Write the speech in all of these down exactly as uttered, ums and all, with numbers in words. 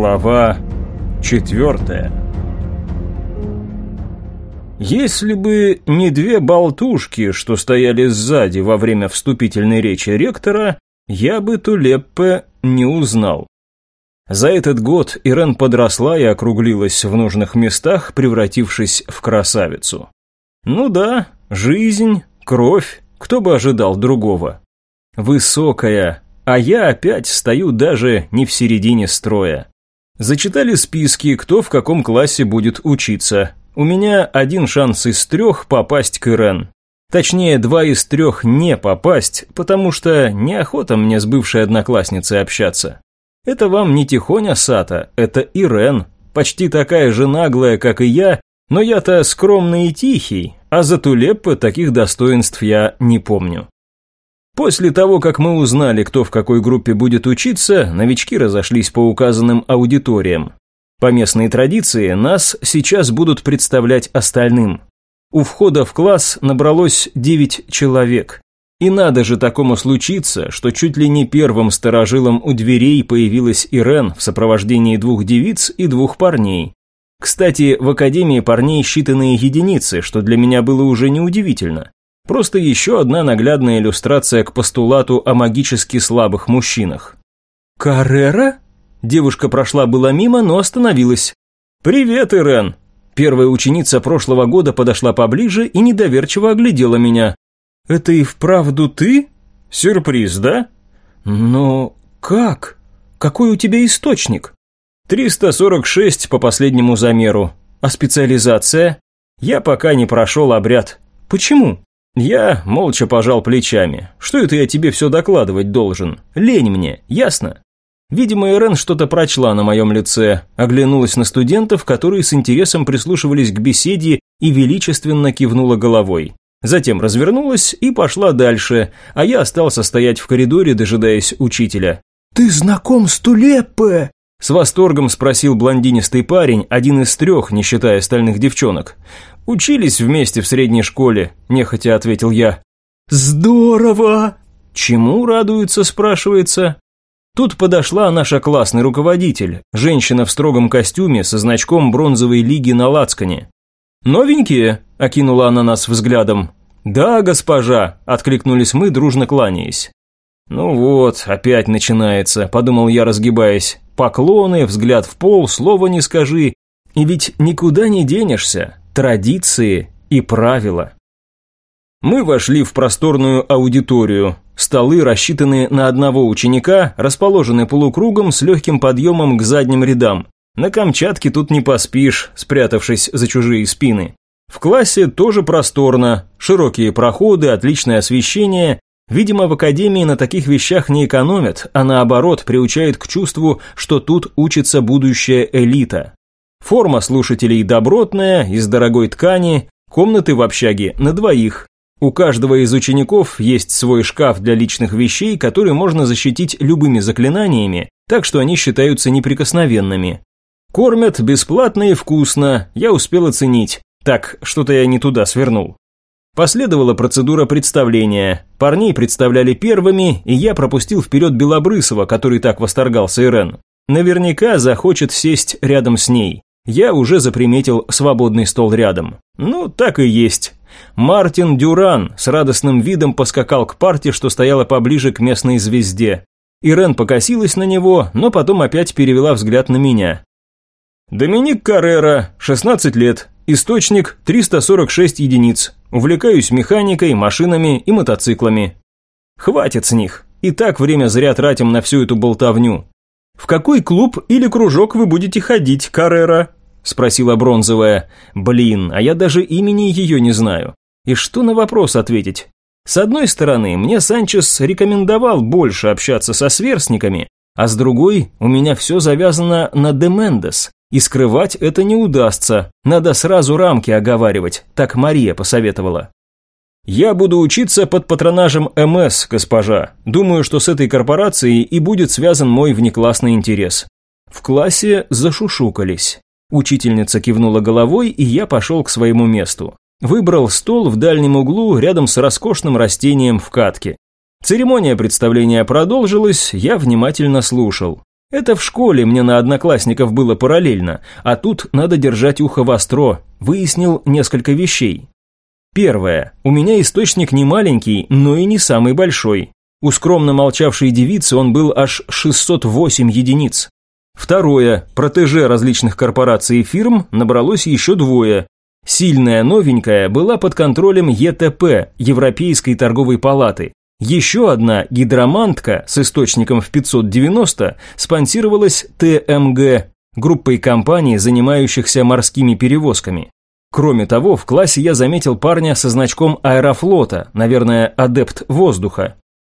Глава четвертая. Если бы не две болтушки, что стояли сзади во время вступительной речи ректора, я бы Тулеппе не узнал. За этот год Ирен подросла и округлилась в нужных местах, превратившись в красавицу. Ну да, жизнь, кровь, кто бы ожидал другого. Высокая, а я опять стою даже не в середине строя. Зачитали списки, кто в каком классе будет учиться. У меня один шанс из трех попасть к Ирен. Точнее, два из трех не попасть, потому что неохота мне с бывшей одноклассницей общаться. Это вам не Тихоня Сата, это Ирен, почти такая же наглая, как и я, но я-то скромный и тихий, а за Тулеппе таких достоинств я не помню. После того, как мы узнали, кто в какой группе будет учиться, новички разошлись по указанным аудиториям. По местной традиции нас сейчас будут представлять остальным. У входа в класс набралось девять человек. И надо же такому случиться, что чуть ли не первым старожилом у дверей появилась Ирен в сопровождении двух девиц и двух парней. Кстати, в академии парней считанные единицы, что для меня было уже неудивительно. Просто еще одна наглядная иллюстрация к постулату о магически слабых мужчинах. «Каррера?» Девушка прошла было мимо, но остановилась. «Привет, Ирен!» Первая ученица прошлого года подошла поближе и недоверчиво оглядела меня. «Это и вправду ты? Сюрприз, да?» «Но как? Какой у тебя источник?» триста сорок шесть по последнему замеру. А специализация? Я пока не прошел обряд. Почему? Я молча пожал плечами. Что это я тебе все докладывать должен? Лень мне, ясно? Видимо, Ирен что-то прочла на моем лице, оглянулась на студентов, которые с интересом прислушивались к беседе и величественно кивнула головой. Затем развернулась и пошла дальше, а я остался стоять в коридоре, дожидаясь учителя. «Ты знаком с Тулеппе?» С восторгом спросил блондинистый парень, один из трех, не считая остальных девчонок. «Учились вместе в средней школе», – нехотя ответил я. «Здорово!» «Чему радуется?» – спрашивается. Тут подошла наша классный руководитель, женщина в строгом костюме со значком бронзовой лиги на лацкане. «Новенькие?» – окинула она нас взглядом. «Да, госпожа», – откликнулись мы, дружно кланяясь. «Ну вот, опять начинается», – подумал я, разгибаясь. «Поклоны, взгляд в пол, слова не скажи. И ведь никуда не денешься. Традиции и правила». Мы вошли в просторную аудиторию. Столы, рассчитанные на одного ученика, расположены полукругом с легким подъемом к задним рядам. На Камчатке тут не поспишь, спрятавшись за чужие спины. В классе тоже просторно, широкие проходы, отличное освещение. Видимо, в академии на таких вещах не экономят, а наоборот приучают к чувству, что тут учится будущая элита. Форма слушателей добротная, из дорогой ткани, комнаты в общаге на двоих. У каждого из учеников есть свой шкаф для личных вещей, который можно защитить любыми заклинаниями, так что они считаются неприкосновенными. Кормят бесплатно и вкусно, я успел оценить. Так, что-то я не туда свернул. Последовала процедура представления. Парней представляли первыми, и я пропустил вперед Белобрысова, который так восторгался Ирен. Наверняка захочет сесть рядом с ней. Я уже заприметил свободный стол рядом. Ну, так и есть. Мартин Дюран с радостным видом поскакал к парте, что стояла поближе к местной звезде. Ирен покосилась на него, но потом опять перевела взгляд на меня. «Доминик Каррера, шестнадцать лет, источник триста сорок шесть единиц, увлекаюсь механикой, машинами и мотоциклами». Хватит с них, и так время зря тратим на всю эту болтовню. «В какой клуб или кружок вы будете ходить, Каррера?» – спросила бронзовая. Блин, а я даже имени ее не знаю. И что на вопрос ответить? С одной стороны, мне Санчес рекомендовал больше общаться со сверстниками, а с другой, у меня все завязано на Де Мендес, и скрывать это не удастся, надо сразу рамки оговаривать, так Мария посоветовала. «Я буду учиться под патронажем эм эс, госпожа. Думаю, что с этой корпорацией и будет связан мой внеклассный интерес». В классе зашушукались. Учительница кивнула головой, и я пошел к своему месту. Выбрал стол в дальнем углу рядом с роскошным растением в катке. Церемония представления продолжилась, я внимательно слушал. Это в школе мне на одноклассников было параллельно, а тут надо держать ухо востро. Выяснил несколько вещей. Первое. У меня источник не маленький, но и не самый большой. У скромно молчавшей девицы он был аж шестьсот восемь единиц. Второе. Протеже различных корпораций и фирм набралось еще двое. Сильная новенькая была под контролем Е Т П, Европейской торговой палаты. Еще одна гидромантка с источником в пятьсот девяносто спонсировалась Т М Г, группой компаний, занимающихся морскими перевозками. Кроме того, в классе я заметил парня со значком Аэрофлота, наверное, адепт воздуха.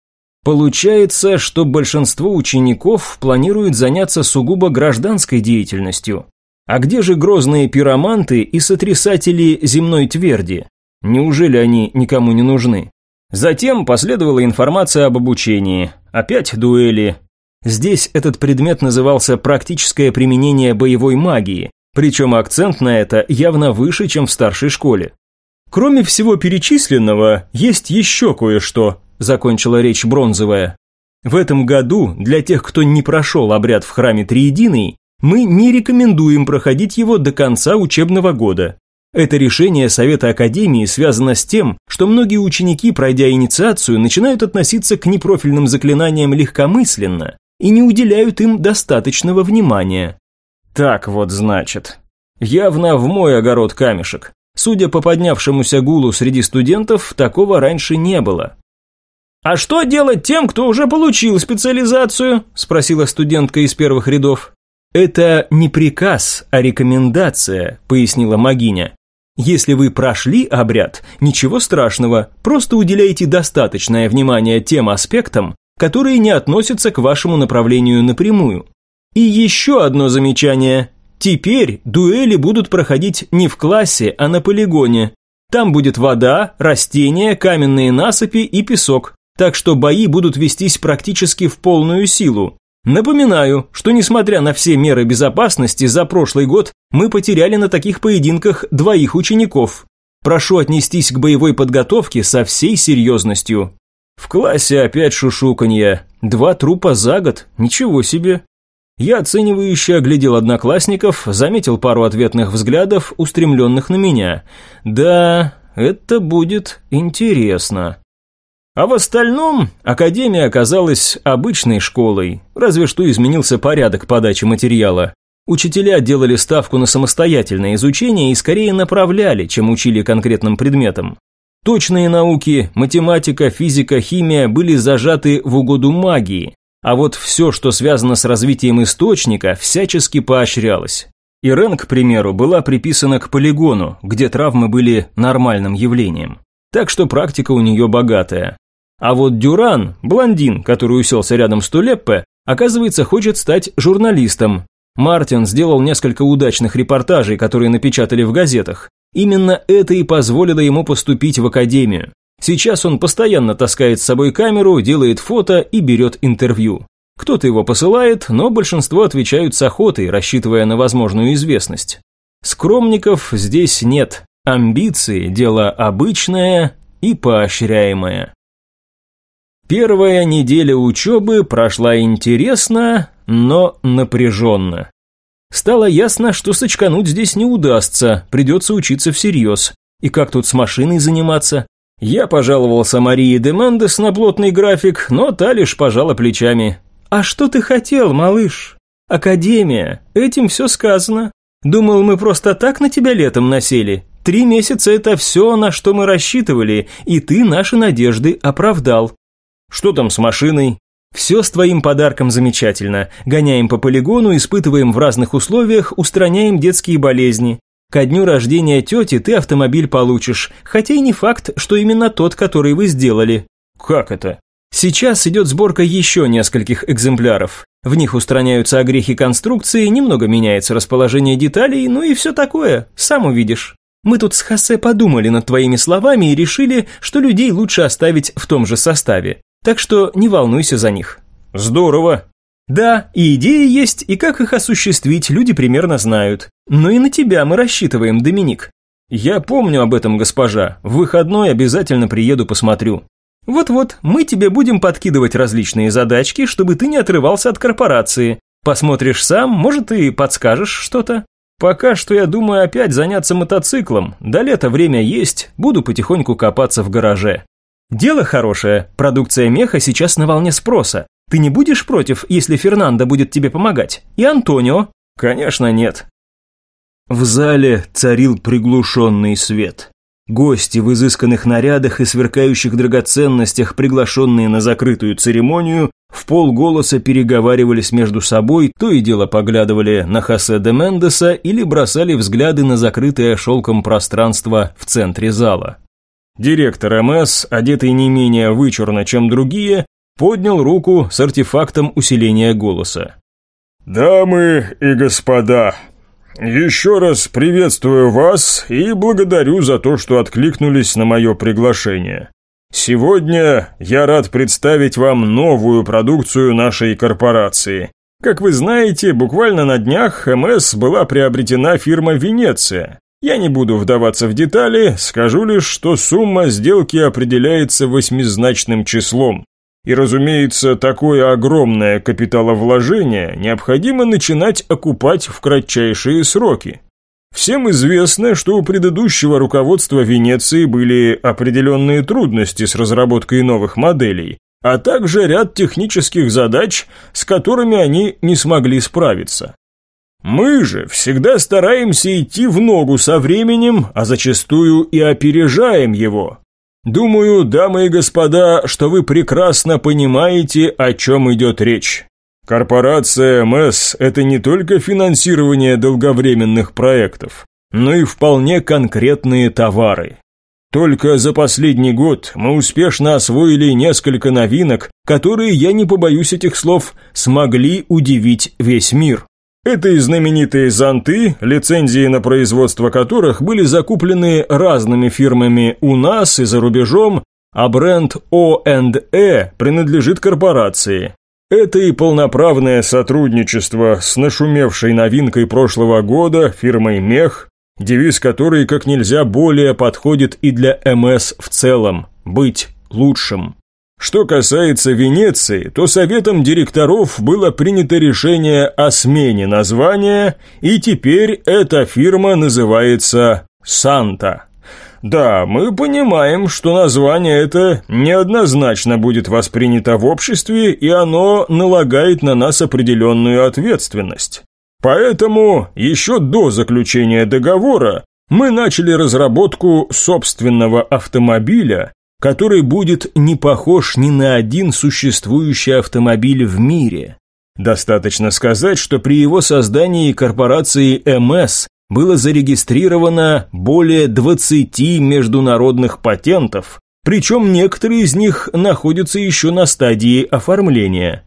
Получается, что большинство учеников планирует заняться сугубо гражданской деятельностью. А где же грозные пироманты и сотрясатели земной тверди? Неужели они никому не нужны? Затем последовала информация об обучении. Опять дуэли. Здесь этот предмет назывался «практическое применение боевой магии», причем акцент на это явно выше, чем в старшей школе. Кроме всего перечисленного, есть еще кое-что, закончила речь Бронзовая. В этом году для тех, кто не прошел обряд в храме Триединый, мы не рекомендуем проходить его до конца учебного года. Это решение Совета Академии связано с тем, что многие ученики, пройдя инициацию, начинают относиться к непрофильным заклинаниям легкомысленно и не уделяют им достаточного внимания. Так вот, значит. Явно в мой огород камешек. Судя по поднявшемуся гулу среди студентов, такого раньше не было. «А что делать тем, кто уже получил специализацию?» – спросила студентка из первых рядов. «Это не приказ, а рекомендация», – пояснила магиня. «Если вы прошли обряд, ничего страшного, просто уделяйте достаточное внимание тем аспектам, которые не относятся к вашему направлению напрямую. И еще одно замечание. Теперь дуэли будут проходить не в классе, а на полигоне. Там будет вода, растения, каменные насыпи и песок, так что бои будут вестись практически в полную силу. Напоминаю, что несмотря на все меры безопасности, за прошлый год мы потеряли на таких поединках двоих учеников. Прошу отнестись к боевой подготовке со всей серьезностью». В классе опять шушуканье. Два трупа за год, ничего себе. Я оценивающе оглядел одноклассников, заметил пару ответных взглядов, устремленных на меня. Да, это будет интересно. А в остальном академия оказалась обычной школой, разве что изменился порядок подачи материала. Учителя делали ставку на самостоятельное изучение и скорее направляли, чем учили конкретным предметам. Точные науки, математика, физика, химия были зажаты в угоду магии. А вот все, что связано с развитием источника, всячески поощрялось. Ирен, к примеру, была приписана к полигону, где травмы были нормальным явлением. Так что практика у нее богатая. А вот Дюран, блондин, который уселся рядом с Тулеппе, оказывается, хочет стать журналистом. Мартин сделал несколько удачных репортажей, которые напечатали в газетах. Именно это и позволило ему поступить в академию. Сейчас он постоянно таскает с собой камеру, делает фото и берет интервью. Кто-то его посылает, но большинство отвечают с охотой, рассчитывая на возможную известность. Скромников здесь нет. Амбиции – дело обычное и поощряемое. Первая неделя учебы прошла интересно, но напряженно. Стало ясно, что сочкануть здесь не удастся, придется учиться всерьез. И как тут с машиной заниматься? Я пожаловался Марии де Мендес на плотный график, но та лишь пожала плечами. «А что ты хотел, малыш? Академия, этим все сказано. Думал, мы просто так на тебя летом насели? Три месяца – это все, на что мы рассчитывали, и ты наши надежды оправдал». «Что там с машиной?» «Все с твоим подарком замечательно. Гоняем по полигону, испытываем в разных условиях, устраняем детские болезни. Ко дню рождения тети ты автомобиль получишь, хотя и не факт, что именно тот, который вы сделали». «Как это?» «Сейчас идет сборка еще нескольких экземпляров. В них устраняются огрехи конструкции, немного меняется расположение деталей, ну и все такое, сам увидишь. Мы тут с Хосе подумали над твоими словами и решили, что людей лучше оставить в том же составе. Так что не волнуйся за них». «Здорово». «Да, и идеи есть, и как их осуществить, люди примерно знают. Но и на тебя мы рассчитываем, Доминик». «Я помню об этом, госпожа. В выходной обязательно приеду, посмотрю». «Вот-вот, мы тебе будем подкидывать различные задачки, чтобы ты не отрывался от корпорации. Посмотришь сам, может, и подскажешь что-то. Пока что я думаю опять заняться мотоциклом. До лета время есть, буду потихоньку копаться в гараже. Дело хорошее, продукция меха сейчас на волне спроса. Ты не будешь против, если Фернандо будет тебе помогать? И Антонио? Конечно, нет. В зале царил приглушенный свет. Гости в изысканных нарядах и сверкающих драгоценностях, приглашенные на закрытую церемонию, в полголоса переговаривались между собой, то и дело поглядывали на Хосе де Мендеса или бросали взгляды на закрытое шелком пространство в центре зала. Директор эм эс, одетый не менее вычурно, чем другие, поднял руку с артефактом усиления голоса. «Дамы и господа, еще раз приветствую вас и благодарю за то, что откликнулись на мое приглашение. Сегодня я рад представить вам новую продукцию нашей корпорации. Как вы знаете, буквально на днях эм эс была приобретена фирма «Венеция». Я не буду вдаваться в детали, скажу лишь, что сумма сделки определяется восьмизначным числом. И, разумеется, такое огромное капиталовложение необходимо начинать окупать в кратчайшие сроки. Всем известно, что у предыдущего руководства Венеции были определенные трудности с разработкой новых моделей, а также ряд технических задач, с которыми они не смогли справиться. Мы же всегда стараемся идти в ногу со временем, а зачастую и опережаем его. Думаю, дамы и господа, что вы прекрасно понимаете, о чем идет речь. Корпорация эм эс – это не только финансирование долговременных проектов, но и вполне конкретные товары. Только за последний год мы успешно освоили несколько новинок, которые, я не побоюсь этих слов, смогли удивить весь мир. Это и знаменитые зонты, лицензии на производство которых были закуплены разными фирмами у нас и за рубежом, а бренд о энд и принадлежит корпорации. Это и полноправное сотрудничество с нашумевшей новинкой прошлого года фирмой «Мех», девиз которой как нельзя более подходит и для эм эс в целом – быть лучшим. Что касается Венеции, то советом директоров было принято решение о смене названия, и теперь эта фирма называется «Санта». Да, мы понимаем, что название это неоднозначно будет воспринято в обществе, и оно налагает на нас определенную ответственность. Поэтому еще до заключения договора мы начали разработку собственного автомобиля, который будет не похож ни на один существующий автомобиль в мире. Достаточно сказать, что при его создании корпорацией эм эс было зарегистрировано более двадцати международных патентов, причем некоторые из них находятся еще на стадии оформления.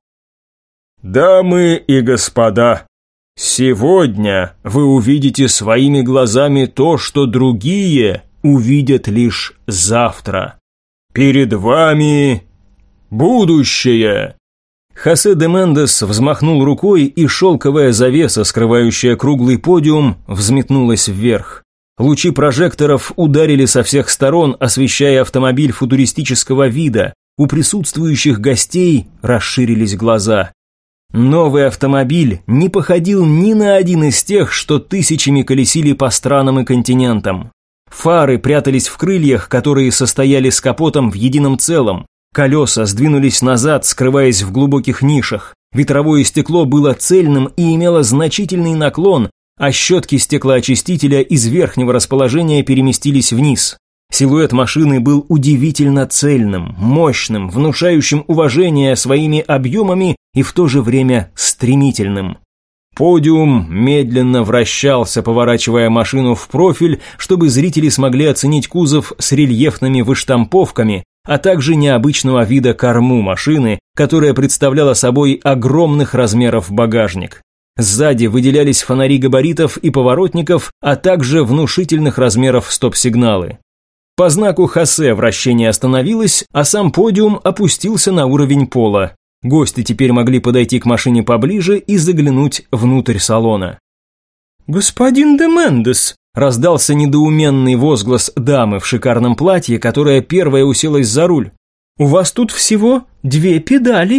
Дамы и господа, сегодня вы увидите своими глазами то, что другие увидят лишь завтра. Перед вами будущее. Хосе де Мендес взмахнул рукой, и шелковая завеса, скрывающая круглый подиум, взметнулась вверх. Лучи прожекторов ударили со всех сторон, освещая автомобиль футуристического вида. У присутствующих гостей расширились глаза. Новый автомобиль не походил ни на один из тех, что тысячами колесили по странам и континентам. Фары прятались в крыльях, которые состояли с капотом в едином целом. Колеса сдвинулись назад, скрываясь в глубоких нишах. Ветровое стекло было цельным и имело значительный наклон, а щетки стеклоочистителя из верхнего расположения переместились вниз. Силуэт машины был удивительно цельным, мощным, внушающим уважение своими объемами и в то же время стремительным. Подиум медленно вращался, поворачивая машину в профиль, чтобы зрители смогли оценить кузов с рельефными выштамповками, а также необычного вида корму машины, которая представляла собой огромных размеров багажник. Сзади выделялись фонари габаритов и поворотников, а также внушительных размеров стоп-сигналы. По знаку Хосе вращение остановилось, а сам подиум опустился на уровень пола. Гости теперь могли подойти к машине поближе и заглянуть внутрь салона. «Господин де Мендес!» – раздался недоуменный возглас дамы в шикарном платье, которая первая уселась за руль. «У вас тут всего две педали!»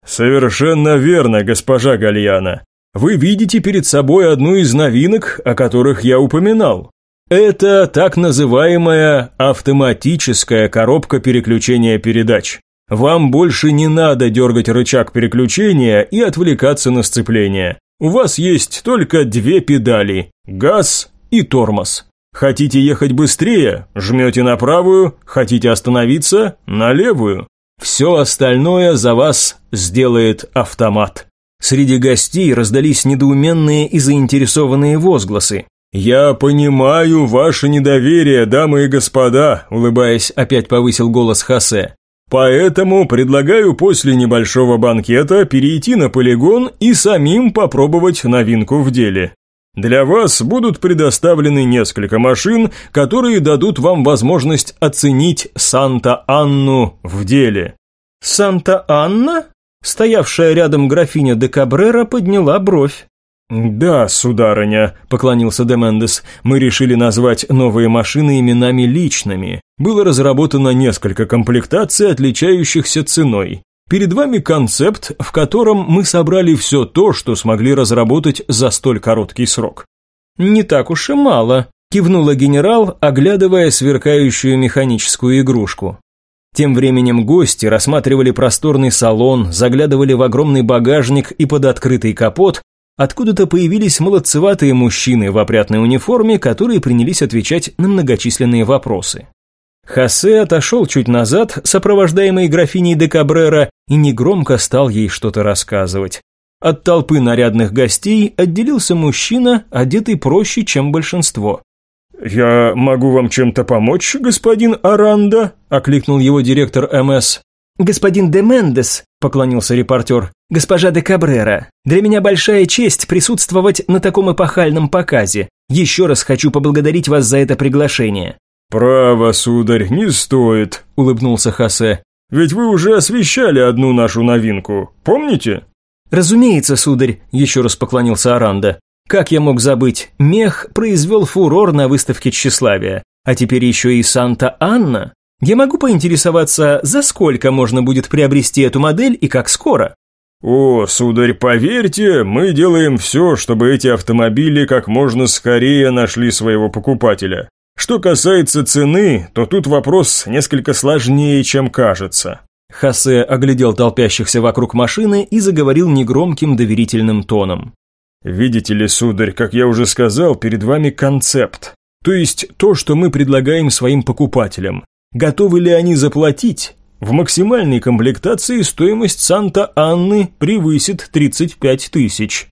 Совершенно верно, госпожа Гальяна. Вы видите перед собой одну из новинок, о которых я упоминал. Это так называемая автоматическая коробка переключения передач. Вам больше не надо дергать рычаг переключения и отвлекаться на сцепление. У вас есть только две педали – газ и тормоз. Хотите ехать быстрее – жмете на правую, хотите остановиться – на левую. Все остальное за вас сделает автомат. Среди гостей раздались недоуменные и заинтересованные возгласы. «Я понимаю ваше недоверие, дамы и господа», – улыбаясь, опять повысил голос Хосе. «Поэтому предлагаю после небольшого банкета перейти на полигон и самим попробовать новинку в деле. Для вас будут предоставлены несколько машин, которые дадут вам возможность оценить Санта-Анну в деле». «Санта-Анна?» Стоявшая рядом графиня де Кабрера подняла бровь. «Да, сударыня», – поклонился де Мендес, – «мы решили назвать новые машины именами личными. Было разработано несколько комплектаций, отличающихся ценой. Перед вами концепт, в котором мы собрали все то, что смогли разработать за столь короткий срок». «Не так уж и мало», – кивнула генерал, оглядывая сверкающую механическую игрушку. Тем временем гости рассматривали просторный салон, заглядывали в огромный багажник и под открытый капот. Откуда-то появились молодцеватые мужчины в опрятной униформе, которые принялись отвечать на многочисленные вопросы. Хосе отошел чуть назад, сопровождаемый графиней де Кабрера, и негромко стал ей что-то рассказывать. От толпы нарядных гостей отделился мужчина, одетый проще, чем большинство. «Я могу вам чем-то помочь, господин Аранда?» – окликнул его директор эм эс. «Господин де Мендес», – поклонился репортер, – «госпожа де Кабрера, для меня большая честь присутствовать на таком эпохальном показе. Еще раз хочу поблагодарить вас за это приглашение». «Право, сударь, не стоит», – улыбнулся Хосе. «Ведь вы уже освещали одну нашу новинку, помните?» «Разумеется, сударь», – еще раз поклонился Аранда. «Как я мог забыть, мех произвел фурор на выставке тщеславия, а теперь еще и Санта-Анна. Я могу поинтересоваться, за сколько можно будет приобрести эту модель и как скоро?» «О, сударь, поверьте, мы делаем все, чтобы эти автомобили как можно скорее нашли своего покупателя. Что касается цены, то тут вопрос несколько сложнее, чем кажется». Хосе оглядел толпящихся вокруг машины и заговорил негромким доверительным тоном. «Видите ли, сударь, как я уже сказал, перед вами концепт, то есть то, что мы предлагаем своим покупателям. Готовы ли они заплатить? В максимальной комплектации стоимость Санта-Анны превысит тридцать пять тысяч».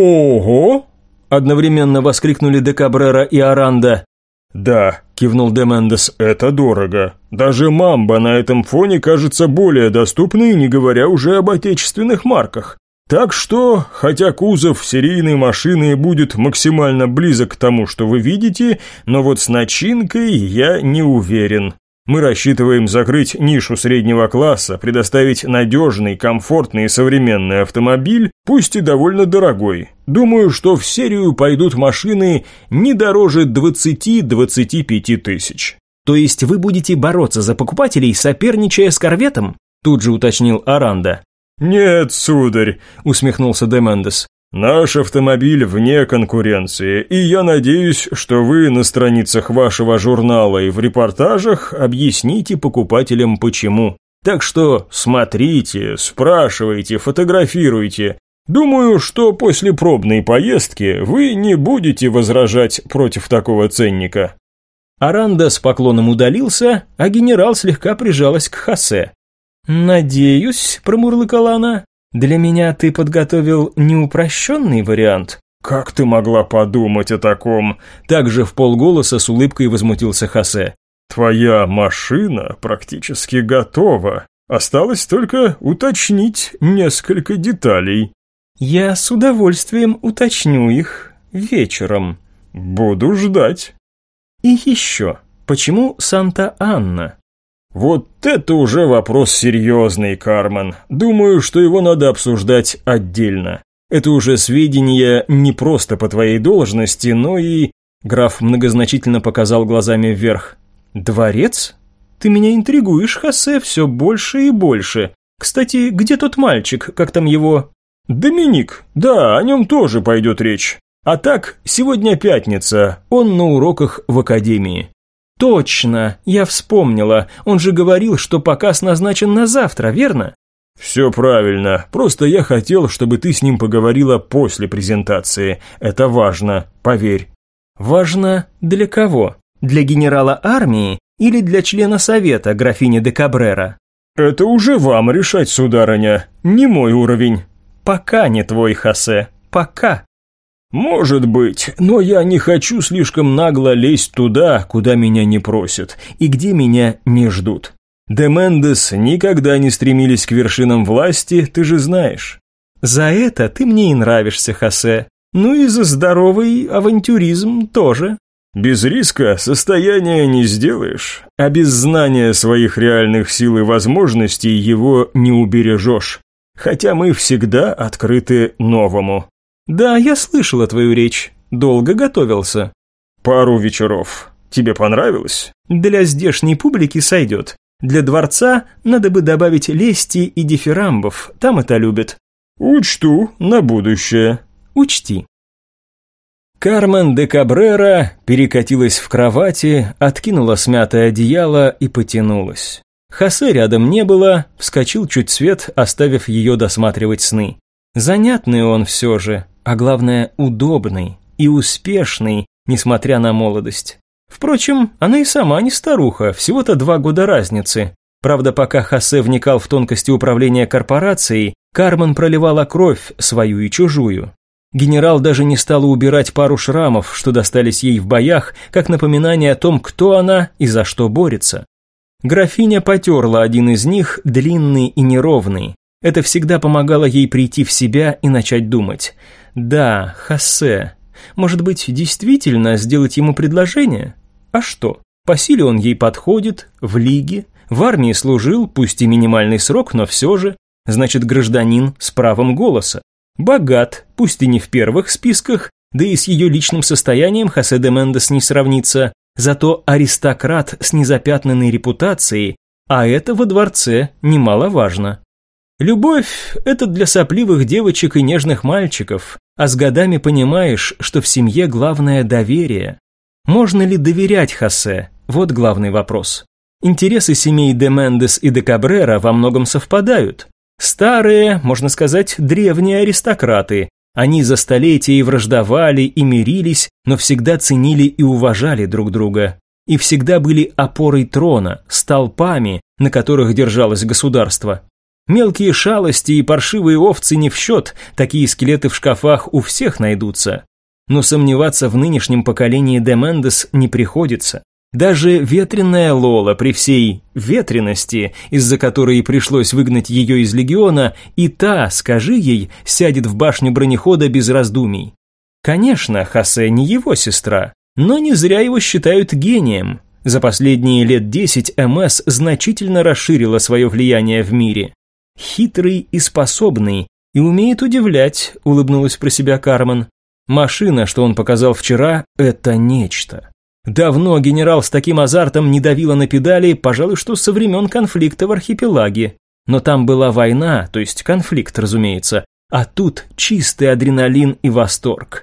«Ого!» – одновременно воскликнули де Кабрера и Аранда. «Да», – кивнул де Мендес, – «это дорого. Даже Мамба на этом фоне кажется более доступной, не говоря уже об отечественных марках. Так что, хотя кузов серийной машины будет максимально близок к тому, что вы видите, но вот с начинкой я не уверен. Мы рассчитываем закрыть нишу среднего класса, предоставить надежный, комфортный и современный автомобиль, пусть и довольно дорогой. Думаю, что в серию пойдут машины не дороже двадцати-двадцати пяти тысяч». «То есть вы будете бороться за покупателей, соперничая с корветом?» Тут же уточнил Аранда. «Нет, сударь», – усмехнулся де Мендес. «Наш автомобиль вне конкуренции, и я надеюсь, что вы на страницах вашего журнала и в репортажах объясните покупателям почему. Так что смотрите, спрашивайте, фотографируйте. Думаю, что после пробной поездки вы не будете возражать против такого ценника». Аранда с поклоном удалился, а генерал слегка прижалась к Хосе. «Надеюсь», – промурлыкала она, – «для меня ты подготовил неупрощенный вариант». «Как ты могла подумать о таком?» Также в полголоса с улыбкой возмутился Хосе. «Твоя машина практически готова. Осталось только уточнить несколько деталей». «Я с удовольствием уточню их вечером». «Буду ждать». «И еще, почему Санта-Анна?» «Вот это уже вопрос серьезный, Кармен. Думаю, что его надо обсуждать отдельно. Это уже сведения не просто по твоей должности, но и...» Граф многозначительно показал глазами вверх. «Дворец? Ты меня интригуешь, Хосе, все больше и больше. Кстати, где тот мальчик, как там его? Доминик, да, о нем тоже пойдет речь. А так, сегодня пятница, он на уроках в академии. Точно, я вспомнила, он же говорил, что показ назначен на завтра, верно? Все правильно, просто я хотел, чтобы ты с ним поговорила после презентации, это важно, поверь. Важно для кого? Для генерала армии или для члена совета, графини де Кабрера? Это уже вам решать, сударыня, не мой уровень. Пока не твой, Хосе, пока. Может быть, но я не хочу слишком нагло лезть туда, куда меня не просят и где меня не ждут. Де Мендес никогда не стремились к вершинам власти, ты же знаешь. За это ты мне и нравишься, Хосе. Ну и за здоровый авантюризм тоже. Без риска состояния не сделаешь, а без знания своих реальных сил и возможностей его не убережешь. Хотя мы всегда открыты новому. Да, я слышала твою речь. Долго готовился. Пару вечеров. Тебе понравилось? Для здешней публики сойдет. Для дворца надо бы добавить лести и дифирамбов. Там это любят. Учту на будущее. Учти. Кармен де Кабрера перекатилась в кровати, откинула смятое одеяло и потянулась. Хосе рядом не было, вскочил чуть свет, оставив ее досматривать сны. Занятный он все же, а главное удобный и успешный, несмотря на молодость. Впрочем, она и сама не старуха, всего-то два года разницы. Правда, пока Хосе вникал в тонкости управления корпорацией, Кармен проливала кровь, свою и чужую. Генерал даже не стала убирать пару шрамов, что достались ей в боях, как напоминание о том, кто она и за что борется. Графиня потерла один из них, длинный и неровный. Это всегда помогало ей прийти в себя и начать думать. Да, Хосе. Может быть, действительно сделать ему предложение? А что? По силе он ей подходит, в лиге, в армии служил, пусть и минимальный срок, но все же. Значит, гражданин с правом голоса. Богат, пусть и не в первых списках, да и с ее личным состоянием Хосе де Мендес не сравнится, зато аристократ с незапятнанной репутацией, а это во дворце немаловажно. Любовь – это для сопливых девочек и нежных мальчиков, а с годами понимаешь, что в семье главное доверие. Можно ли доверять Хосе? Вот главный вопрос. Интересы семей де Мендес и де Кабрера во многом совпадают. Старые, можно сказать, древние аристократы. Они за столетия и враждовали, и мирились, но всегда ценили и уважали друг друга. И всегда были опорой трона, столпами, на которых держалось государство. Мелкие шалости и паршивые овцы не в счет, такие скелеты в шкафах у всех найдутся. Но сомневаться в нынешнем поколении де Мендес не приходится. Даже ветреная Лола при всей ветрености, из-за которой пришлось выгнать ее из легиона, и та, скажи ей, сядет в башню бронехода без раздумий. Конечно, Хосе не его сестра, но не зря его считают гением. За последние лет десять эм эс значительно расширила свое влияние в мире. Хитрый и способный, и умеет удивлять, улыбнулась про себя Кармен. Машина, что он показал вчера, это нечто. Давно генерал с таким азартом не давила на педали, пожалуй, что со времен конфликта в архипелаге. Но там была война, то есть конфликт, разумеется, а тут чистый адреналин и восторг.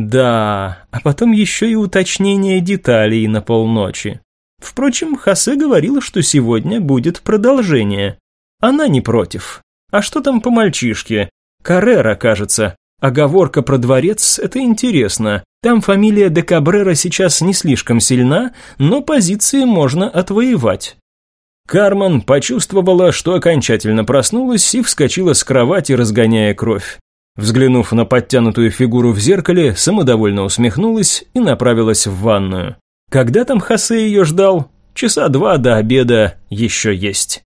Да, а потом еще и уточнение деталей на полночи. Впрочем, Хосе говорила, что сегодня будет продолжение. Она не против. А что там по мальчишке? Каррера, кажется. Оговорка про дворец – это интересно. Там фамилия де Кабрера сейчас не слишком сильна, но позиции можно отвоевать. Кармен почувствовала, что окончательно проснулась и вскочила с кровати, разгоняя кровь. Взглянув на подтянутую фигуру в зеркале, самодовольно усмехнулась и направилась в ванную. Когда там Хосе ее ждал? Часа два до обеда еще есть.